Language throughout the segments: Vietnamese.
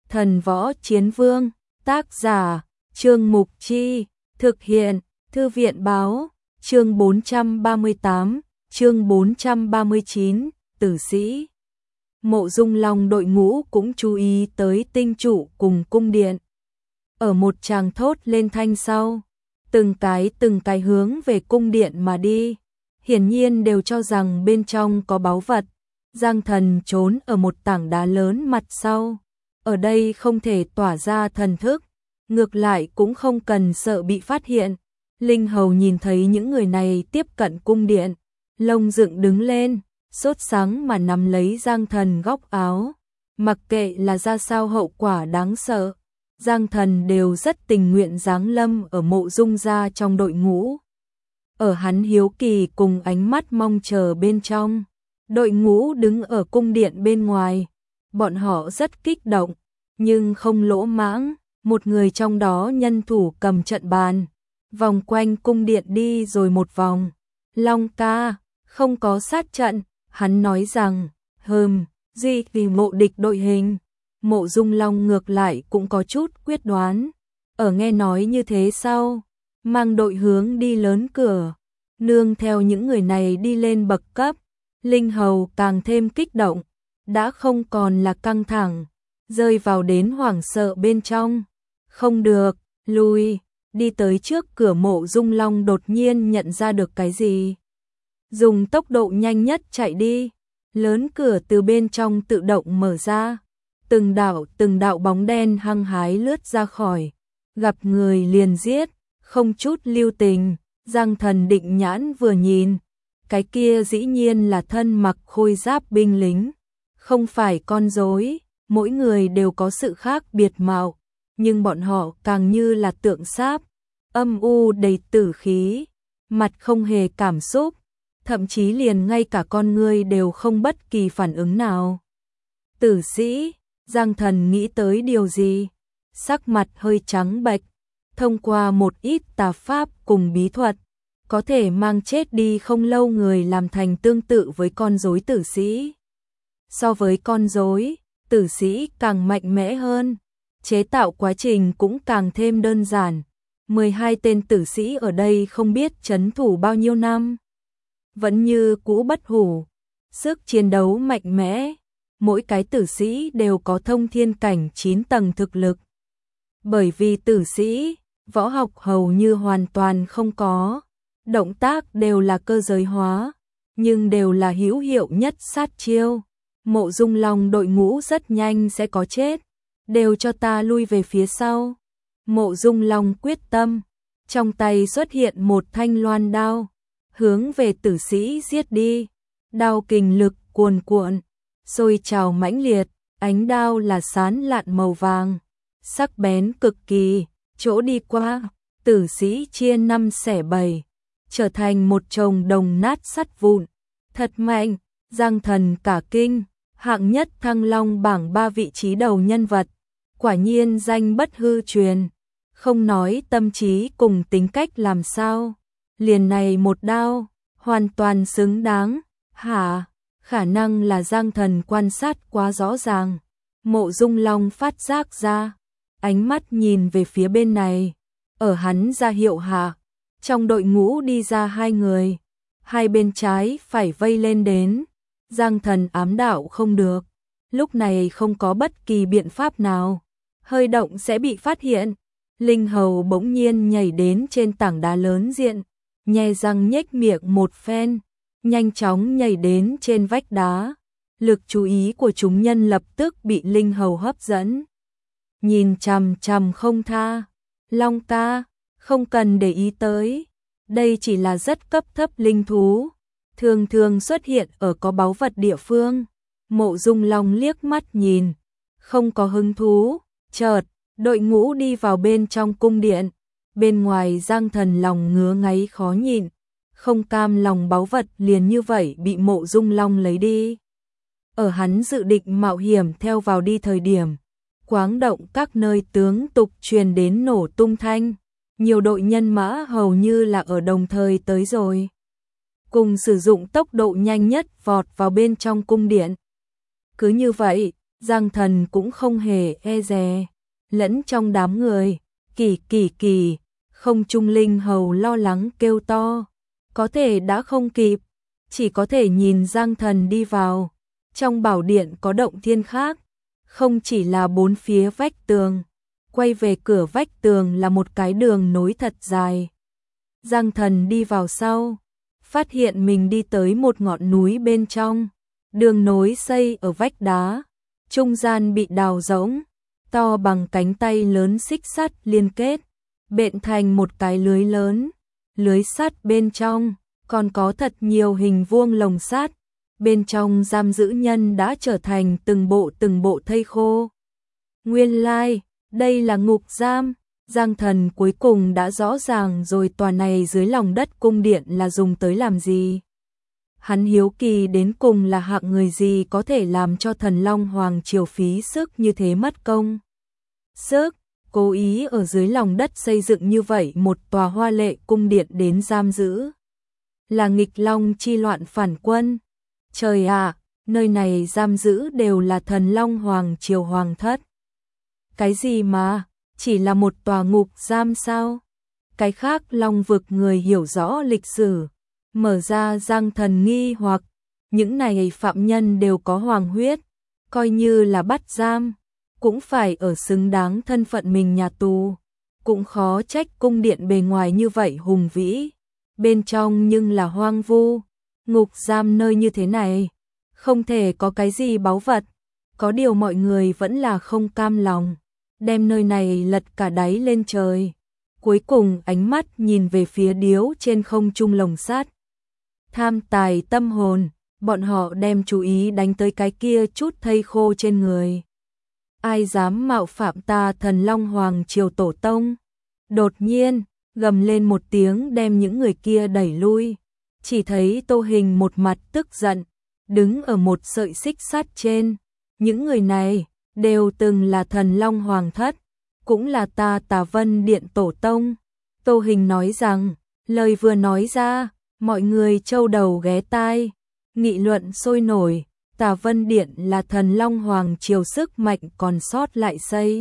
Thần Võ Chiến Vương, tác giả, Trương Mục Chi, thực hiện, Thư viện Báo, chương 438, chương 439, tử sĩ. Mộ Dung Long đội ngũ cũng chú ý tới tinh trụ cùng cung điện. Ở một tràng thốt lên thanh sau, từng cái hướng về cung điện mà đi. Hiển nhiên đều cho rằng bên trong có báu vật. Giang Thần trốn ở một tảng đá lớn mặt sau. Ở đây không thể tỏa ra thần thức, ngược lại cũng không cần sợ bị phát hiện. Linh Hầu nhìn thấy những người này tiếp cận cung điện, lông dựng đứng lên, sốt sắng mà nắm lấy Giang Thần góc áo. Mặc kệ là ra sao hậu quả đáng sợ, Giang Thần đều rất tình nguyện giáng lâm ở Mộ Dung gia trong đội ngũ. Ở hắn hiếu kỳ cùng ánh mắt mong chờ bên trong, đội ngũ đứng ở cung điện bên ngoài. Bọn họ rất kích động, nhưng không lỗ mãng. Một người trong đó nhân thủ cầm trận bàn, vòng quanh cung điện đi rồi một vòng. Long ca, không có sát trận, hắn nói rằng, gì vì mộ địch đội hình. Mộ Dung Long ngược lại cũng có chút quyết đoán. Ở nghe nói như thế sau, mang đội hướng đi lớn cửa, nương theo những người này đi lên bậc cấp. Linh Hầu càng thêm kích động, đã không còn là căng thẳng, rơi vào đến hoảng sợ bên trong. Không được, lùi, đi tới trước cửa. Mộ Dung Long đột nhiên nhận ra được cái gì. Dùng tốc độ nhanh nhất chạy đi, lớn cửa từ bên trong tự động mở ra. Từng đạo bóng đen hăng hái lướt ra khỏi, gặp người liền giết, không chút lưu tình. Giang Thần định nhãn vừa nhìn, cái kia dĩ nhiên là thân mặc khôi giáp binh lính, không phải con rối. Mỗi người đều có sự khác biệt mạo, nhưng bọn họ càng như là tượng sáp, âm u đầy tử khí, mặt không hề cảm xúc, thậm chí liền ngay cả con người đều không bất kỳ phản ứng nào. Tử sĩ, Giang Thần nghĩ tới điều gì, sắc mặt hơi trắng bệch. Thông qua một ít tà pháp cùng bí thuật, có thể mang chết đi không lâu người làm thành tương tự với con rối tử sĩ. So với con rối, tử sĩ càng mạnh mẽ hơn, chế tạo quá trình cũng càng thêm đơn giản. 12 tên tử sĩ ở đây không biết trấn thủ bao nhiêu năm, vẫn như cũ bất hủ, sức chiến đấu mạnh mẽ. Mỗi cái tử sĩ đều có thông thiên cảnh 9 tầng thực lực. Bởi vì tử sĩ, võ học hầu như hoàn toàn không có, động tác đều là cơ giới hóa, nhưng đều là hữu hiệu nhất sát chiêu. Mộ Dung Long đội ngũ rất nhanh sẽ có chết, đều cho ta lui về phía sau. Mộ Dung Long quyết tâm, trong tay xuất hiện một thanh loan đao, hướng về tử sĩ giết đi. Đao kình lực cuồn cuộn, sôi trào mãnh liệt, ánh đao là sán lạn màu vàng, sắc bén cực kỳ, chỗ đi qua, tử sĩ chia 5 xẻ 7, trở thành một chồng đồng nát sắt vụn. Thật mạnh, Giang Thần cả kinh. Hạng nhất Thăng Long bảng 3 vị trí đầu nhân vật, quả nhiên danh bất hư truyền. Không nói tâm trí cùng tính cách làm sao, liền này một đao, hoàn toàn xứng đáng. Hả? Khả năng là Giang Thần quan sát quá rõ ràng. Mộ Dung Long phát giác ra, ánh mắt nhìn về phía bên này. Ở hắn ra hiệu hạ, trong đội ngũ đi ra 2 người, hai bên trái phải vây lên đến. Giang Thần ám đạo không được, lúc này không có bất kỳ biện pháp nào, hơi động sẽ bị phát hiện. Linh Hầu bỗng nhiên nhảy đến trên tảng đá lớn diện, nhe răng nhếch miệng một phen, nhanh chóng nhảy đến trên vách đá. Lực chú ý của chúng nhân lập tức bị Linh Hầu hấp dẫn, nhìn chằm chằm không tha. Long ca, không cần để ý tới, đây chỉ là rất cấp thấp linh thú, thường thường xuất hiện ở có báu vật địa phương. Mộ Dung Long liếc mắt nhìn, không có hứng thú. Chợt, đội ngũ đi vào bên trong cung điện. Bên ngoài Giang Thần lòng ngứa ngáy khó nhịn, không cam lòng báu vật liền như vậy bị Mộ Dung Long lấy đi. Ở hắn dự định mạo hiểm theo vào đi thời điểm, quáng động các nơi tướng tục truyền đến nổ tung thanh. Nhiều đội nhân mã hầu như là ở đồng thời tới rồi, cùng sử dụng tốc độ nhanh nhất vọt vào bên trong cung điện. Cứ như vậy, Giang Thần cũng không hề e dè, lẫn trong đám người, kỳ, không trung linh hầu lo lắng kêu to, có thể đã không kịp, chỉ có thể nhìn Giang Thần đi vào. Trong bảo điện có động thiên khác, không chỉ là bốn phía vách tường, quay về cửa vách tường là một cái đường nối thật dài. Giang Thần đi vào sau, phát hiện mình đi tới một ngọn núi bên trong, đường nối xây ở vách đá, trung gian bị đào rỗng, to bằng cánh tay lớn xích sắt liên kết, bện thành một cái lưới lớn, lưới sắt bên trong còn có thật nhiều hình vuông lồng sắt, bên trong giam giữ nhân đã trở thành từng bộ thây khô. Nguyên lai, đây là ngục giam. Giang Thần cuối cùng đã rõ ràng rồi, tòa này dưới lòng đất cung điện là dùng tới làm gì. Hắn hiếu kỳ đến cùng là hạng người gì có thể làm cho Thần Long Hoàng triều phí sức như thế mất công sức, cố ý ở dưới lòng đất xây dựng như vậy một tòa hoa lệ cung điện đến giam giữ. Là nghịch long chi loạn phản quân. Trời ạ, nơi này giam giữ đều là Thần Long Hoàng triều hoàng thất. Cái gì mà, chỉ là một tòa ngục giam sao? Cái khác Long vực người hiểu rõ lịch sử, mở ra Giang Thần nghi hoặc, những này phạm nhân đều có hoàng huyết, coi như là bắt giam, cũng phải ở xứng đáng thân phận mình nhà tù, cũng khó trách cung điện bề ngoài như vậy hùng vĩ, bên trong nhưng là hoang vu. Ngục giam nơi như thế này, không thể có cái gì báu vật, có điều mọi người vẫn là không cam lòng, đem nơi này lật cả đáy lên trời. Cuối cùng ánh mắt nhìn về phía điếu trên không trung lồng sắt. Tham tài tâm hồn, bọn họ đem chú ý đánh tới cái kia chút thây khô trên người. Ai dám mạo phạm ta Thần Long Hoàng triều tổ tông? Đột nhiên, gầm lên một tiếng đem những người kia đẩy lui. Chỉ thấy Tô Hình một mặt tức giận, đứng ở một sợi xích sắt trên. Những người này đều từng là Thần Long Hoàng thất, cũng là ta Tà Vân Điện tổ tông. Tô Hình nói rằng, lời vừa nói ra, mọi người châu đầu ghé tai, nghị luận sôi nổi. Tà Vân Điện là Thần Long Hoàng triều sức mạnh còn sót lại xây.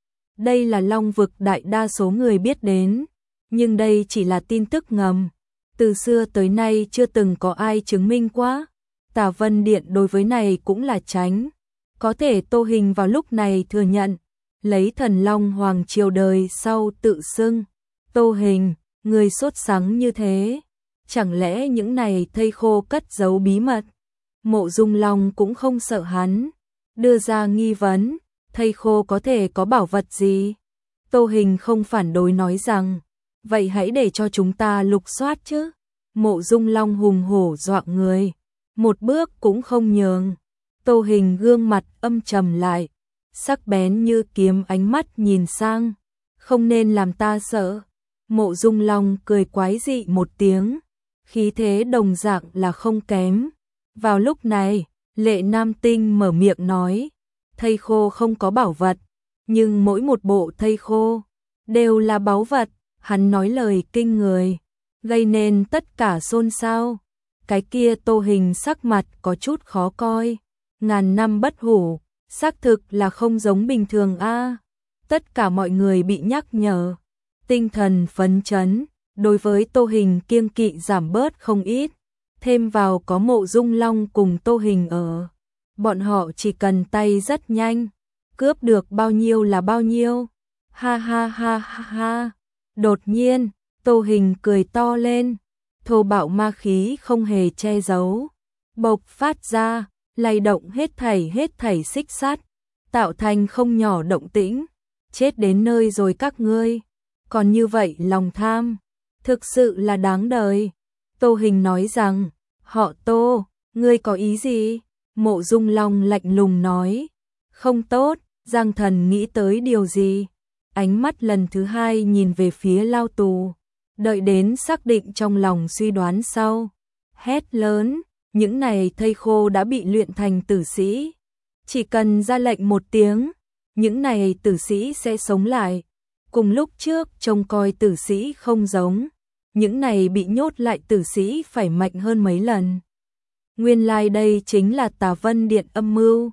Đây là Long vực đại đa số người biết đến, nhưng đây chỉ là tin tức ngầm. Từ xưa tới nay chưa từng có ai chứng minh quá. Tà Vân Điện đối với này cũng là tránh. Có thể Tô Hình vào lúc này thừa nhận, lấy Thần Long Hoàng triều đời sau tự xưng. Tô Hình, người sốt sắng như thế, chẳng lẽ những này thây khô cất giấu bí mật? Mộ Dung Long cũng không sợ hắn, đưa ra nghi vấn, thây khô có thể có bảo vật gì? Tô Hình không phản đối nói rằng, vậy hãy để cho chúng ta lục soát chứ. Mộ Dung Long hùng hổ dọa người, một bước cũng không nhường. Tô Hình gương mặt âm trầm lại, sắc bén như kiếm ánh mắt nhìn sang, không nên làm ta sợ. Mộ Dung Long cười quái dị một tiếng, khí thế đồng dạng là không kém. Vào lúc này, Lệ Nam Tinh mở miệng nói, thây khô không có bảo vật, nhưng mỗi một bộ thây khô đều là báu vật. Hắn nói lời kinh người, gây nên tất cả xôn xao. Cái kia Tô Hình sắc mặt có chút khó coi, ngàn năm bất hủ, xác thực là không giống bình thường a. Tất cả mọi người bị nhắc nhở, tinh thần phấn chấn, đối với Tô Hình kiêng kỵ giảm bớt không ít. Thêm vào có Mộ Dung Long cùng Tô Hình ở, bọn họ chỉ cần tay rất nhanh, cướp được bao nhiêu là bao nhiêu. Ha ha ha ha ha. Đột nhiên, Tô Hình cười to lên, thô bạo ma khí không hề che giấu, bộc phát ra, lay động hết thảy xích sắt, tạo thành không nhỏ động tĩnh. Chết đến nơi rồi các ngươi, còn như vậy lòng tham, thực sự là đáng đời. Tô Hình nói rằng, họ Tô, ngươi có ý gì? Mộ Dung Long lạnh lùng nói, không tốt. Giang Thần nghĩ tới điều gì, ánh mắt lần thứ hai nhìn về phía lao tù, đợi đến xác định trong lòng suy đoán sau, hét lớn, những này thây khô đã bị luyện thành tử sĩ, chỉ cần ra lệnh một tiếng, những này tử sĩ sẽ sống lại. Cùng lúc trước trông coi tử sĩ không giống, những này bị nhốt lại tử sĩ phải mạnh hơn mấy lần. Nguyên lai đây chính là Tà Vân Điện âm mưu.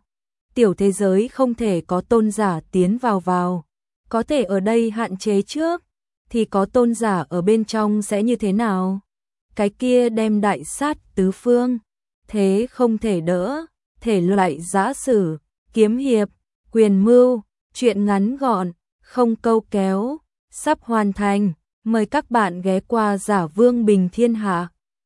tiểu thế giới không thể có tôn giả tiến vào. Có thể ở đây hạn chế trước, thì có tôn giả ở bên trong sẽ như thế nào? Cái kia đem đại sát tứ phương, thế không thể đỡ, thể loại giã sử, kiếm hiệp, quyền mưu, truyện ngắn gọn, không câu kéo, sắp hoàn thành. Mời các bạn ghé qua Giả Vương Bình Thiên Hạ.